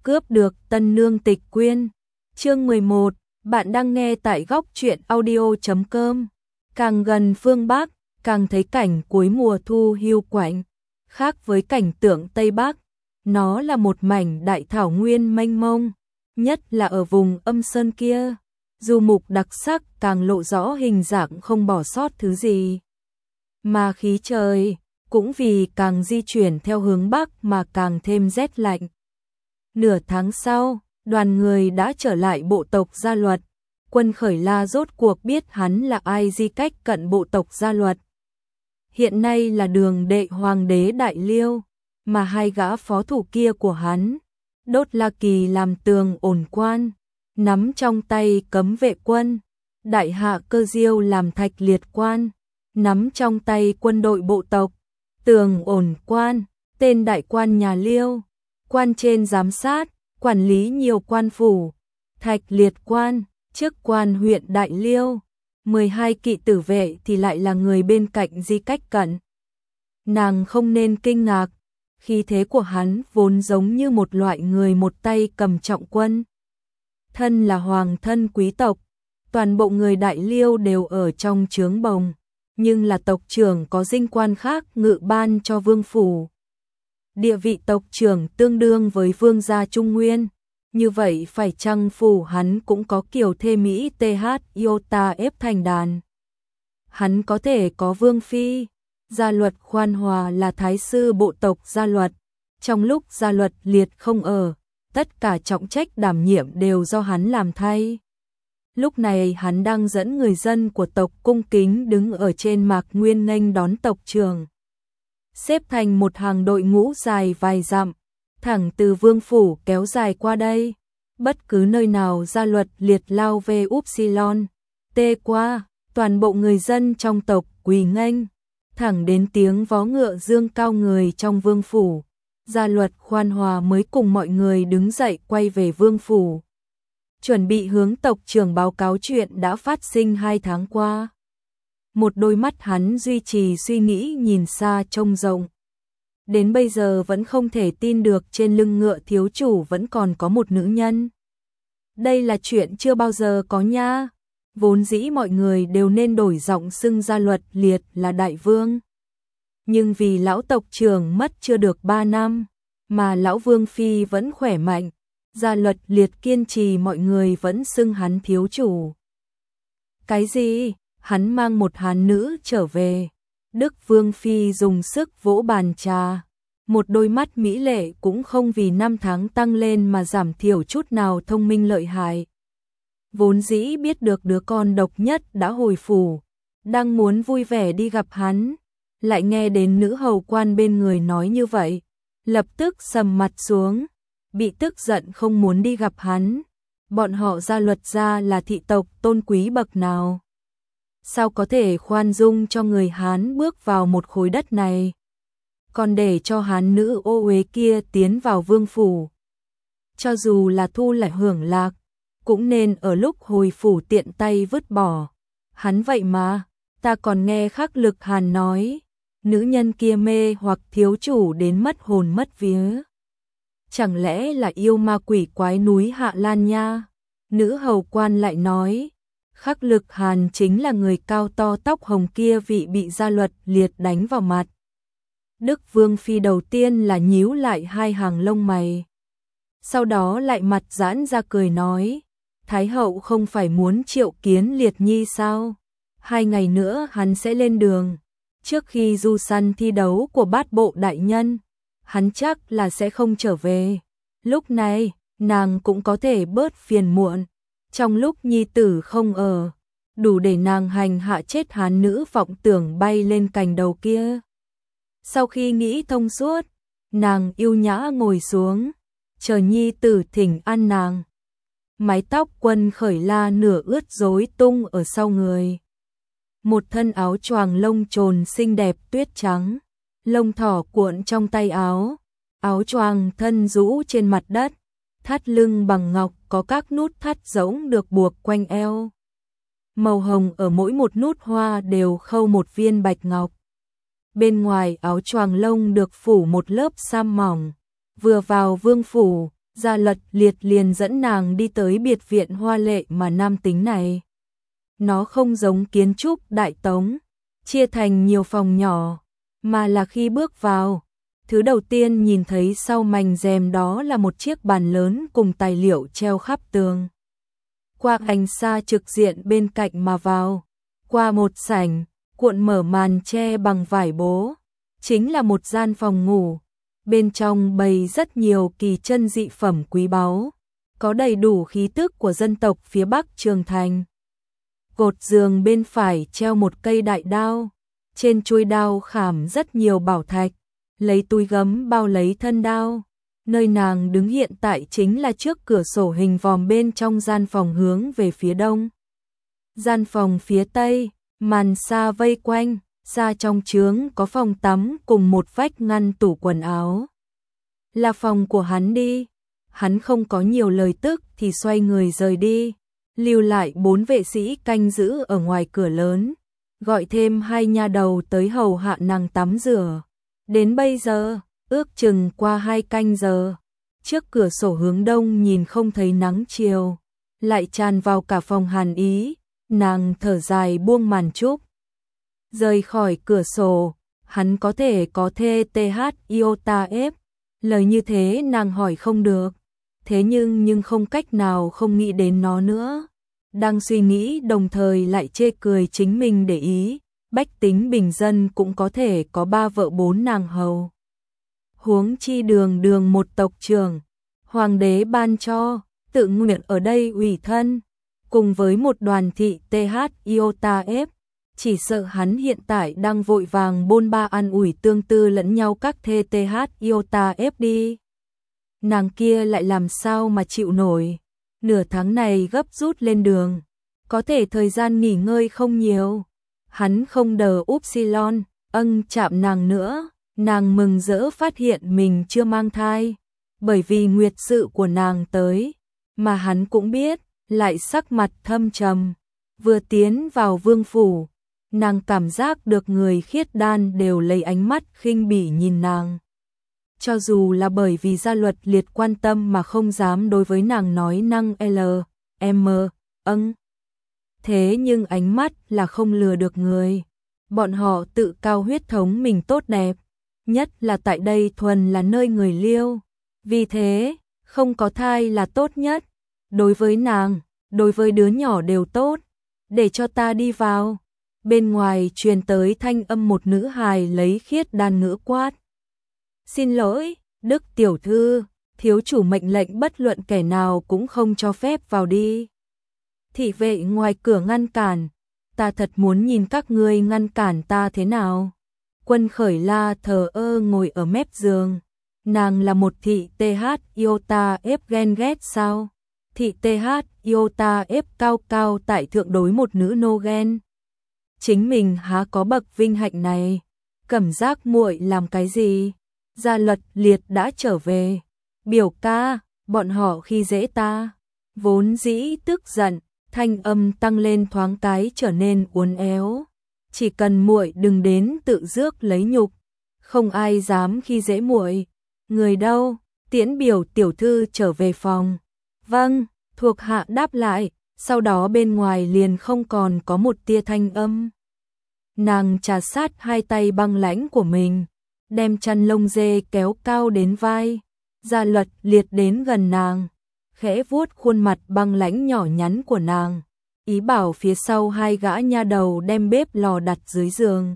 Cướp được tân nương tịch quyên. Chương 11, bạn đang nghe tại góc truyện audio.com. Càng gần phương Bắc, càng thấy cảnh cuối mùa thu hiu quạnh. Khác với cảnh tượng Tây Bắc, nó là một mảnh đại thảo nguyên mênh mông, nhất là ở vùng âm sơn kia. Du mục đặc sắc càng lộ rõ hình dạng không bỏ sót thứ gì. Mà khí trời, cũng vì càng di chuyển theo hướng Bắc mà càng thêm rét lạnh. Nửa tháng sau, đoàn người đã trở lại bộ tộc Gia Luật. Quân Khởi La rốt cuộc biết hắn là ai di cách cận bộ tộc Gia Luật. Hiện nay là Đường đệ hoàng đế Đại Liêu, mà hai gã phó thủ kia của hắn, Đốt La Kỳ làm tường ổn quan, nắm trong tay cấm vệ quân, Đại Hạ Cơ Diêu làm thạch liệt quan, nắm trong tay quân đội bộ tộc, tường ổn quan, tên đại quan nhà Liêu, quan trên giám sát, quản lý nhiều quan phủ, thạch liệt quan, chức quan huyện Đại Liêu, 12 kỵ tử vệ thì lại là người bên cạnh di cách cận. Nàng không nên kinh ngạc, khí thế của hắn vốn giống như một loại người một tay cầm trọng quân. Thân là hoàng thân quý tộc, toàn bộ người Đại Liêu đều ở trong trướng bồng, nhưng là tộc trưởng có dinh quan khác ngự ban cho vương phủ. Địa vị tộc trưởng tương đương với vương gia Trung Nguyên, như vậy phải chăng phủ hắn cũng có kiểu thê Mỹ TH Iota ép thành đàn. Hắn có thể có vương phi. Gia Luật Khoan Hòa là thái sư bộ tộc Gia Luật, trong lúc Gia Luật liệt không ở, tất cả trọng trách đảm nhiệm đều do hắn làm thay. Lúc này hắn đang dẫn người dân của tộc cung kính đứng ở trên mạc nguyên nghênh đón tộc trưởng. Xếp thành một hàng đội ngũ dài vài dặm, thẳng từ vương phủ kéo dài qua đây. Bất cứ nơi nào Gia Luật liệt lao về Upsilon, tê qua, toàn bộ người dân trong tộc quỳ nghênh, thẳng đến tiếng vó ngựa dương cao người trong vương phủ. Gia Luật Khoan Hòa mới cùng mọi người đứng dậy quay về vương phủ, chuẩn bị hướng tộc trưởng báo cáo chuyện đã phát sinh 2 tháng qua. Một đôi mắt hắn duy trì suy nghĩ nhìn xa trông rộng. Đến bây giờ vẫn không thể tin được trên lưng ngựa thiếu chủ vẫn còn có một nữ nhân. Đây là chuyện chưa bao giờ có nha. Vốn dĩ mọi người đều nên đổi giọng xưng Gia Luật liệt là đại vương. Nhưng vì lão tộc trưởng mất chưa được 3 năm, mà lão vương phi vẫn khỏe mạnh, Gia Luật liệt kiên trì mọi người vẫn xưng hắn thiếu chủ. Cái gì? Hắn mang một hán nữ trở về. Đức vương phi dùng sức vỗ bàn trà. Một đôi mắt mỹ lệ cũng không vì 5 tháng tăng lên mà giảm thiểu chút nào thông minh lợi hại. Vốn dĩ biết được đứa con độc nhất đã hồi phủ, đang muốn vui vẻ đi gặp hắn, lại nghe đến nữ hầu quan bên người nói như vậy, lập tức sầm mặt xuống, bị tức giận không muốn đi gặp hắn. Bọn họ Gia Luật gia là thị tộc tôn quý bậc nào? Sao có thể khoan dung cho người Hán bước vào một khối đất này, còn để cho Hán nữ ô uế kia tiến vào vương phủ? Cho dù là thu lại hưởng lạc, cũng nên ở lúc hồi phủ tiện tay vứt bỏ. Hắn vậy mà, ta còn nghe Khắc Lực Hàn nói, nữ nhân kia mê hoặc thiếu chủ đến mất hồn mất vía. Chẳng lẽ là yêu ma quỷ quái núi Hạ Lan nha? Nữ hầu quan lại nói, Khắc Lực Hàn chính là người cao to tóc hồng kia vị bị Gia Luật liệt đánh vào mặt. Đức vương phi đầu tiên là nhíu lại 2 hàng lông mày, sau đó lại mặt giãn ra cười nói, Thái hậu không phải muốn triệu kiến Liệt Nhi sao? 2 ngày nữa hắn sẽ lên đường, trước khi du săn thi đấu của bát bộ đại nhân, hắn chắc là sẽ không trở về. Lúc này, nàng cũng có thể bớt phiền muộn, trong lúc nhi tử không ở, đủ để nàng hành hạ chết hán nữ vọng tưởng bay lên cành đầu kia. Sau khi nghĩ thông suốt, nàng yêu nhã ngồi xuống, chờ nhi tử thỉnh an nàng. Mái tóc Quân Khởi La nửa ướt rối tung ở sau người. Một thân áo choàng lông trồn xinh đẹp tuyết trắng, lông thỏ cuộn trong tay áo, áo choàng thân rũ trên mặt đất, thắt lưng bằng ngọc có các nút thắt rỗng được buộc quanh eo. Màu hồng ở mỗi một nút hoa đều khâu một viên bạch ngọc. Bên ngoài áo choàng lông được phủ một lớp sam mỏng. Vừa vào vương phủ, Gia Luật Liệt liền dẫn nàng đi tới biệt viện hoa lệ mà nam tính này. Nó không giống kiến trúc Đại Tống, chia thành nhiều phòng nhỏ, mà là khi bước vào, thứ đầu tiên nhìn thấy sau mảnh rèm đó là một chiếc bàn lớn cùng tài liệu treo khắp tường. Qua ánh xa trực diện bên cạnh mà vào, qua một sảnh, cuộn mở màn che bằng vải bố, chính là một gian phòng ngủ. Bên trong bày rất nhiều kỳ chân dị phẩm quý báu, có đầy đủ khí tức của dân tộc phía Bắc Trường Thành. Cột giường bên phải treo một cây đại đao, trên chuôi đao khảm rất nhiều bảo thạch, lấy túi gấm bao lấy thân đao. Nơi nàng đứng hiện tại chính là trước cửa sổ hình vòm bên trong gian phòng hướng về phía đông. Gian phòng phía tây, màn sa vây quanh, ra trong trướng có phòng tắm cùng một vách ngăn tủ quần áo. Là phòng của hắn đi. Hắn không có nhiều lời tức thì xoay người rời đi, lưu lại 4 vệ sĩ canh giữ ở ngoài cửa lớn, gọi thêm 2 nha đầu tới hầu hạ nàng tắm rửa. Đến bây giờ, ước chừng qua 2 canh giờ, trước cửa sổ hướng đông nhìn không thấy nắng chiều, lại tràn vào cả phòng hàn ý, nàng thở dài buông màn trúc. Rời khỏi cửa sổ, hắn có thể có thê TH iota F, lời như thế nàng hỏi không được, thế nhưng không cách nào không nghĩ đến nó nữa. Đang suy nghĩ đồng thời lại chê cười chính mình để ý, bách tính bình dân cũng có thể có 3 vợ 4 nàng hầu. Huống chi Đường một tộc trưởng, hoàng đế ban cho, tự nguyện ở đây ủy thân, cùng với một đoàn thị TH iota F, chỉ sợ hắn hiện tại đang vội vàng bôn ba an ủi tương tư lẫn nhau các thê TH iota F đi. Nàng kia lại làm sao mà chịu nổi, nửa tháng này gấp rút lên đường, có thể thời gian nghỉ ngơi không nhiều. Hắn không đờ upsilon, chạm nàng nữa, nàng mừng rỡ phát hiện mình chưa mang thai, bởi vì nguyệt sự của nàng tới, mà hắn cũng biết, lại sắc mặt thâm trầm. Vừa tiến vào vương phủ, nàng cảm giác được người khiết đan đều lấy ánh mắt khinh bỉ nhìn nàng. Cho dù là bởi vì Gia Luật Liệt quan tâm mà không dám đối với nàng nói năng M, thế nhưng ánh mắt là không lừa được người. Bọn họ tự cao huyết thống mình tốt đẹp, nhất là tại đây thuần là nơi người Liêu. Vì thế, không có thai là tốt nhất. Đối với nàng, đối với đứa nhỏ đều tốt. Để cho ta đi vào. Bên ngoài truyền tới thanh âm một nữ hài lấy khiết đan ngữ quát. Xin lỗi, Đức tiểu thư, thiếu chủ mệnh lệnh bất luận kẻ nào cũng không cho phép vào đi. Thị vệ ngoài cửa ngăn cản, ta thật muốn nhìn các ngươi ngăn cản ta thế nào. Quân Khởi La thờ ơ ngồi ở mép giường. Nàng là một thị TH iota F ghen ghét sao? Thị TH iota F cao cao tại thượng đối một nữ nô ghen. Chính mình há có bậc vinh hạnh này, cảm giác muội làm cái gì? Gia Luật Liệt đã trở về. Biểu ca, bọn họ khi dễ ta. Vốn dĩ tức giận, thanh âm tăng lên thoáng cái trở nên uốn éo. Chỉ cần muội đừng đến tự rước lấy nhục, không ai dám khi dễ muội. Người đâu? Tiễn biểu tiểu thư trở về phòng. Vâng, thuộc hạ đáp lại, sau đó bên ngoài liền không còn có một tia thanh âm. Nàng trà sát 2 tay băng lãnh của mình, đem chăn lông dê kéo cao đến vai. Gia Luật Liệt đến gần nàng, khẽ vuốt khuôn mặt băng lãnh nhỏ nhắn của nàng, ý bảo phía sau 2 gã nha đầu đem bếp lò đặt dưới giường.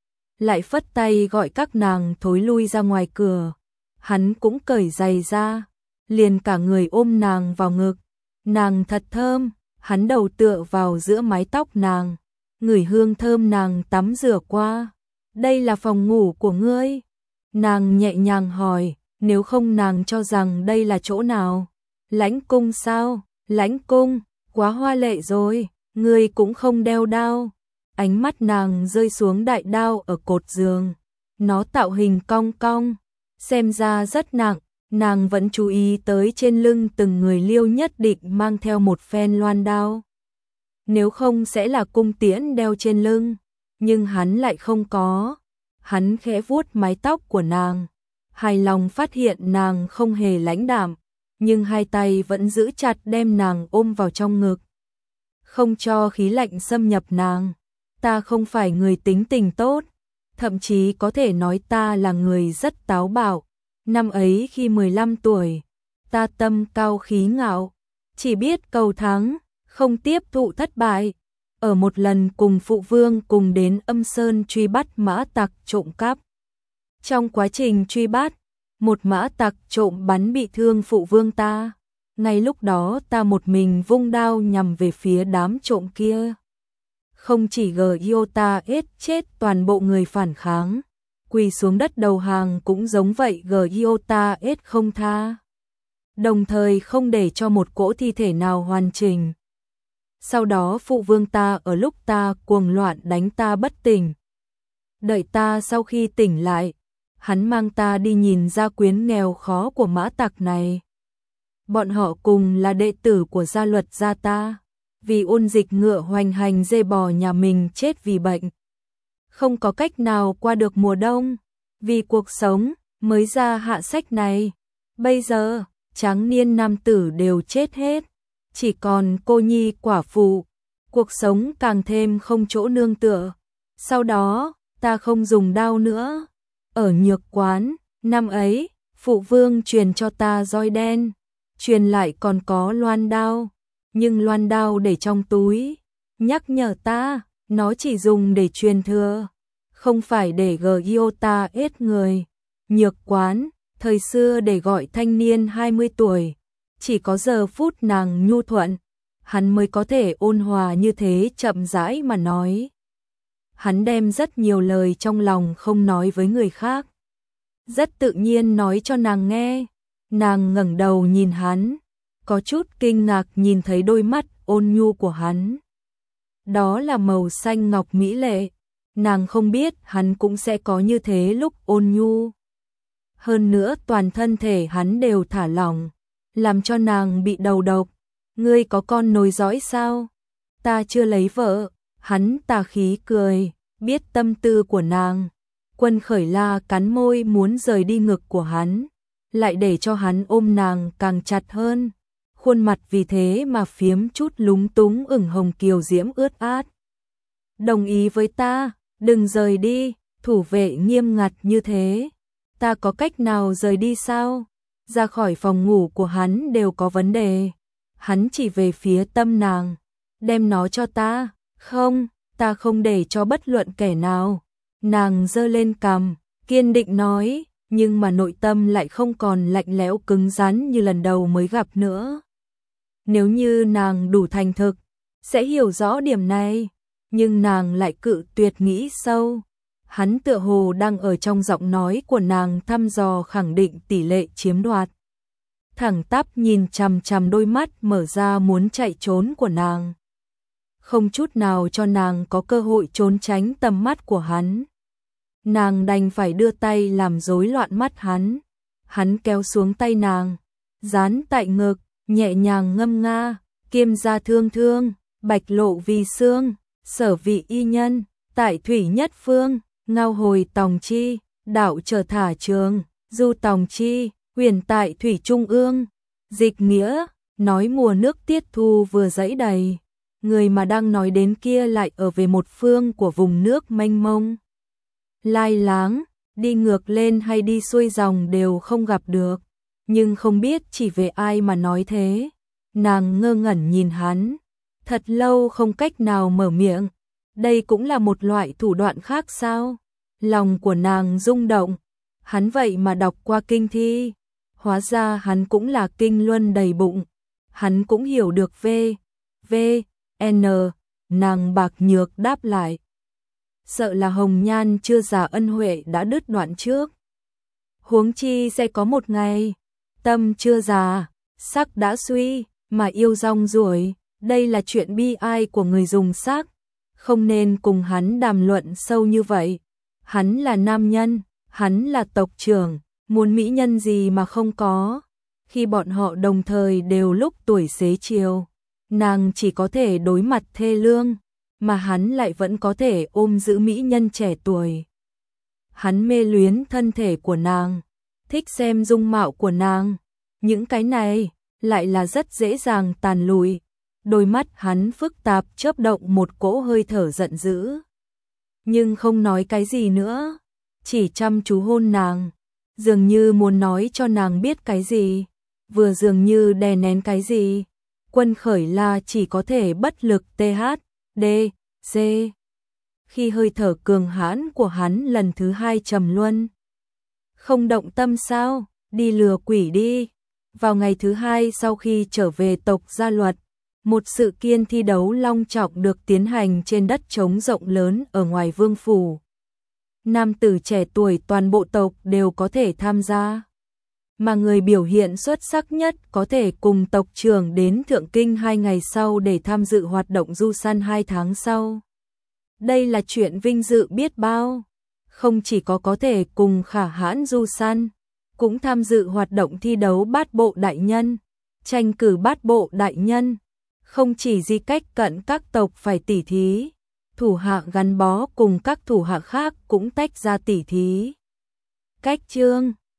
Lại phất tay gọi các nàng thối lui ra ngoài cửa. Hắn cũng cởi giày ra, liền cả người ôm nàng vào ngực. Nàng thật thơm, hắn đầu tựa vào giữa mái tóc nàng, ngửi hương thơm nàng tắm rửa qua. Đây là phòng ngủ của ngươi? Nàng nhẹ nhàng hỏi, nếu không nàng cho rằng đây là chỗ nào? Lãnh cung sao? Lãnh cung, quá hoa lệ rồi, ngươi cũng không đeo đao. Ánh mắt nàng rơi xuống đại đao ở cột giường, nó tạo hình cong cong, xem ra rất nặng. Nàng vẫn chú ý tới trên lưng từng người Liêu nhất định mang theo một phen loan đao. Nếu không sẽ là cung tiễn đeo trên lưng, nhưng hắn lại không có. Hắn khẽ vuốt mái tóc của nàng, hài lòng phát hiện nàng không hề lãnh đạm, nhưng hai tay vẫn giữ chặt đem nàng ôm vào trong ngực, không cho khí lạnh xâm nhập nàng. Ta không phải người tính tình tốt, thậm chí có thể nói ta là người rất táo bạo. Năm ấy khi 15 tuổi, ta tâm cao khí ngạo, chỉ biết cầu thắng, không tiếp thụ thất bại. Ở một lần cùng phụ vương cùng đến Âm Sơn truy bắt mã tặc trộm cắp. Trong quá trình truy bắt, một mã tặc trộm bắn bị thương phụ vương ta. Ngay lúc đó ta một mình vung đao nhằm về phía đám trộm kia. Không chỉ Giota ết chết toàn bộ người phản kháng, quỳ xuống đất đầu hàng cũng giống vậy, Giota ết không tha. Đồng thời không để cho một cỗ thi thể nào hoàn chỉnh. Sau đó phụ vương ta ở lúc ta cuồng loạn đánh ta bất tỉnh. Đợi ta sau khi tỉnh lại, hắn mang ta đi nhìn gia quyến nghèo khó của mã tặc này. Bọn họ cùng là đệ tử của gia luật gia ta, vì ôn dịch ngựa hoành hành dê bò nhà mình chết vì bệnh. Không có cách nào qua được mùa đông, vì cuộc sống mới ra hạ sách này. Bây giờ, tráng niên nam tử đều chết hết, chỉ còn cô nhi quả phụ, cuộc sống càng thêm không chỗ nương tựa. Sau đó, ta không dùng đao nữa. Ở nhược quán, năm ấy, phụ vương truyền cho ta roi đen, truyền lại còn có loan đao, nhưng loan đao để trong túi, nhắc nhở ta, nó chỉ dùng để truyền thừa, không phải để Giota ết người. Nhược quán, thời xưa để gọi thanh niên 20 tuổi, chỉ có giờ phút nàng nhu thuận, hắn mới có thể ôn hòa như thế chậm rãi mà nói. Hắn đem rất nhiều lời trong lòng không nói với người khác, rất tự nhiên nói cho nàng nghe. Nàng ngẩng đầu nhìn hắn, có chút kinh ngạc nhìn thấy đôi mắt ôn nhu của hắn. Đó là màu xanh ngọc mỹ lệ, nàng không biết hắn cũng sẽ có như thế lúc ôn nhu. Hơn nữa toàn thân thể hắn đều thả lỏng, làm cho nàng bị đầu độc. Ngươi có con nối dõi sao? Ta chưa lấy vợ. Hắn tà khí cười, biết tâm tư của nàng. Quân Khởi La cắn môi muốn rời đi ngực của hắn, lại để cho hắn ôm nàng càng chặt hơn. Khuôn mặt vì thế mà phiếm chút lúng túng ửng hồng kiều diễm ướt át. Đồng ý với ta, đừng rời đi, thủ vệ nghiêm ngặt như thế. Ta có cách nào rời đi sao? Ra khỏi phòng ngủ của hắn đều có vấn đề. Hắn chỉ về phía tâm nàng, đem nó cho ta. Không, ta không để cho bất luận kẻ nào. Nàng giơ lên cằm, kiên định nói, nhưng mà nội tâm lại không còn lạnh lẽo cứng rắn như lần đầu mới gặp nữa. Nếu như nàng đủ thành thực, sẽ hiểu rõ điểm này, nhưng nàng lại cự tuyệt nghĩ sâu. Hắn tựa hồ đang ở trong giọng nói của nàng thăm dò khẳng định tỷ lệ chiếm đoạt. Thẳng tắp nhìn chằm chằm đôi mắt mở ra muốn chạy trốn của nàng. Không chút nào cho nàng có cơ hội trốn tránh tầm mắt của hắn. Nàng đành phải đưa tay làm rối loạn mắt hắn. Hắn kéo xuống tay nàng, dán tại ngực, nhẹ nhàng ngâm nga, kiêm gia thương thương, bạch lộ vì xương, sở vị y nhân, tại thủy nhất phương, ngao hồi tòng chi, đạo trở thả trường, du tòng chi, huyền tại thủy trung ương. Dịch nghĩa, nói mùa nước tiết thu vừa dẫy đầy, người mà đang nói đến kia lại ở về một phương của vùng nước mênh mông. Lai láng, đi ngược lên hay đi xuôi dòng đều không gặp được, nhưng không biết chỉ về ai mà nói thế. Nàng ngơ ngẩn nhìn hắn, thật lâu không cách nào mở miệng. Đây cũng là một loại thủ đoạn khác sao? Lòng của nàng rung động, hắn vậy mà đọc qua kinh thi, hóa ra hắn cũng là kinh luân đầy bụng, hắn cũng hiểu được n. Nàng bạc nhược đáp lại, sợ là hồng nhan chưa già ân huệ đã đứt đoạn trước. Huống chi sẽ có một ngày, tâm chưa già, sắc đã suy, mà yêu rong ruổi. Đây là chuyện bi ai của người dùng sắc, không nên cùng hắn đàm luận sâu như vậy. Hắn là nam nhân, hắn là tộc trưởng, muốn mỹ nhân gì mà không có. Khi bọn họ đồng thời đều lúc tuổi xế chiều, nàng chỉ có thể đối mặt thê lương, mà hắn lại vẫn có thể ôm giữ mỹ nhân trẻ tuổi. Hắn mê luyến thân thể của nàng, thích xem dung mạo của nàng, những cái này lại là rất dễ dàng tàn lụi. Đôi mắt hắn phức tạp chớp động một cỗ hơi thở giận dữ. Nhưng không nói cái gì nữa, chỉ chăm chú hôn nàng, dường như muốn nói cho nàng biết cái gì, vừa dường như đè nén cái gì. Quân Khởi La chỉ có thể bất lực THD, C. Khi hơi thở cường hãn của hắn lần thứ hai trầm luân. Không động tâm sao, đi lừa quỷ đi. Vào ngày thứ hai sau khi trở về tộc Gia Luật, một sự kiện thi đấu long trọng được tiến hành trên đất trống rộng lớn ở ngoài vương phủ. Nam tử trẻ tuổi toàn bộ tộc đều có thể tham gia. Mà người biểu hiện xuất sắc nhất có thể cùng tộc trưởng đến Thượng Kinh 2 ngày sau để tham dự hoạt động du săn 2 tháng sau. Đây là chuyện vinh dự biết bao. Không chỉ có thể cùng Khả Hãn du săn, cũng tham dự hoạt động thi đấu bát bộ đại nhân, tranh cử bát bộ đại nhân. Không chỉ Di Cách Cận các tộc phải tỉ thí, thủ hạ gắn bó cùng các thủ hạ khác cũng tách ra tỉ thí. Cách Chương